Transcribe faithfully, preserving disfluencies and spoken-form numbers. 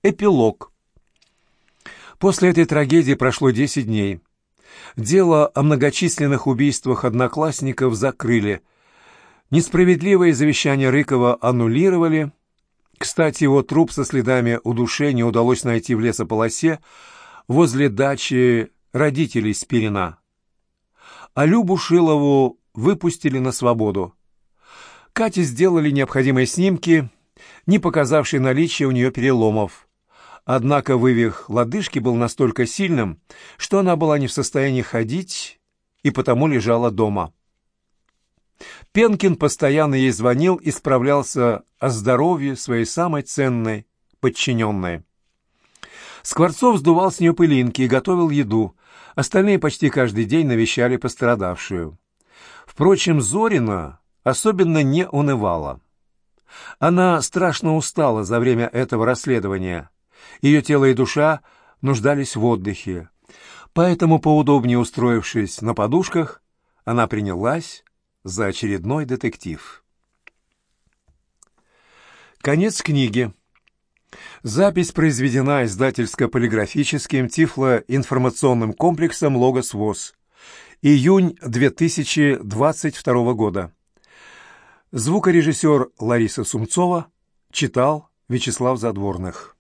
Эпилог. После этой трагедии прошло десять дней. Дело о многочисленных убийствах одноклассников закрыли. Несправедливое завещание Рыкова аннулировали. Кстати, его труп со следами удушения удалось найти в лесополосе возле дачи родителей Спирина. А Любу Шилову выпустили на свободу. Кате сделали необходимые снимки, не показавшие наличие у нее переломов. Однако вывих лодыжки был настолько сильным, что она была не в состоянии ходить и потому лежала дома. Пенкин постоянно ей звонил и справлялся о здоровье своей самой ценной подчиненной. Скворцов сдувал с нее пылинки и готовил еду. Остальные почти каждый день навещали пострадавшую. Впрочем, Зорина особенно не унывала. Она страшно устала за время этого расследования. Ее тело и душа нуждались в отдыхе. Поэтому, поудобнее устроившись на подушках, она принялась за очередной детектив. Конец книги. Запись произведена издательско-полиграфическим тифлоинформационным комплексом «Логос ВОС». Июнь две тысячи двадцать второго года. Звукорежиссер Лариса Сумцова читал Вячеслав Задворных.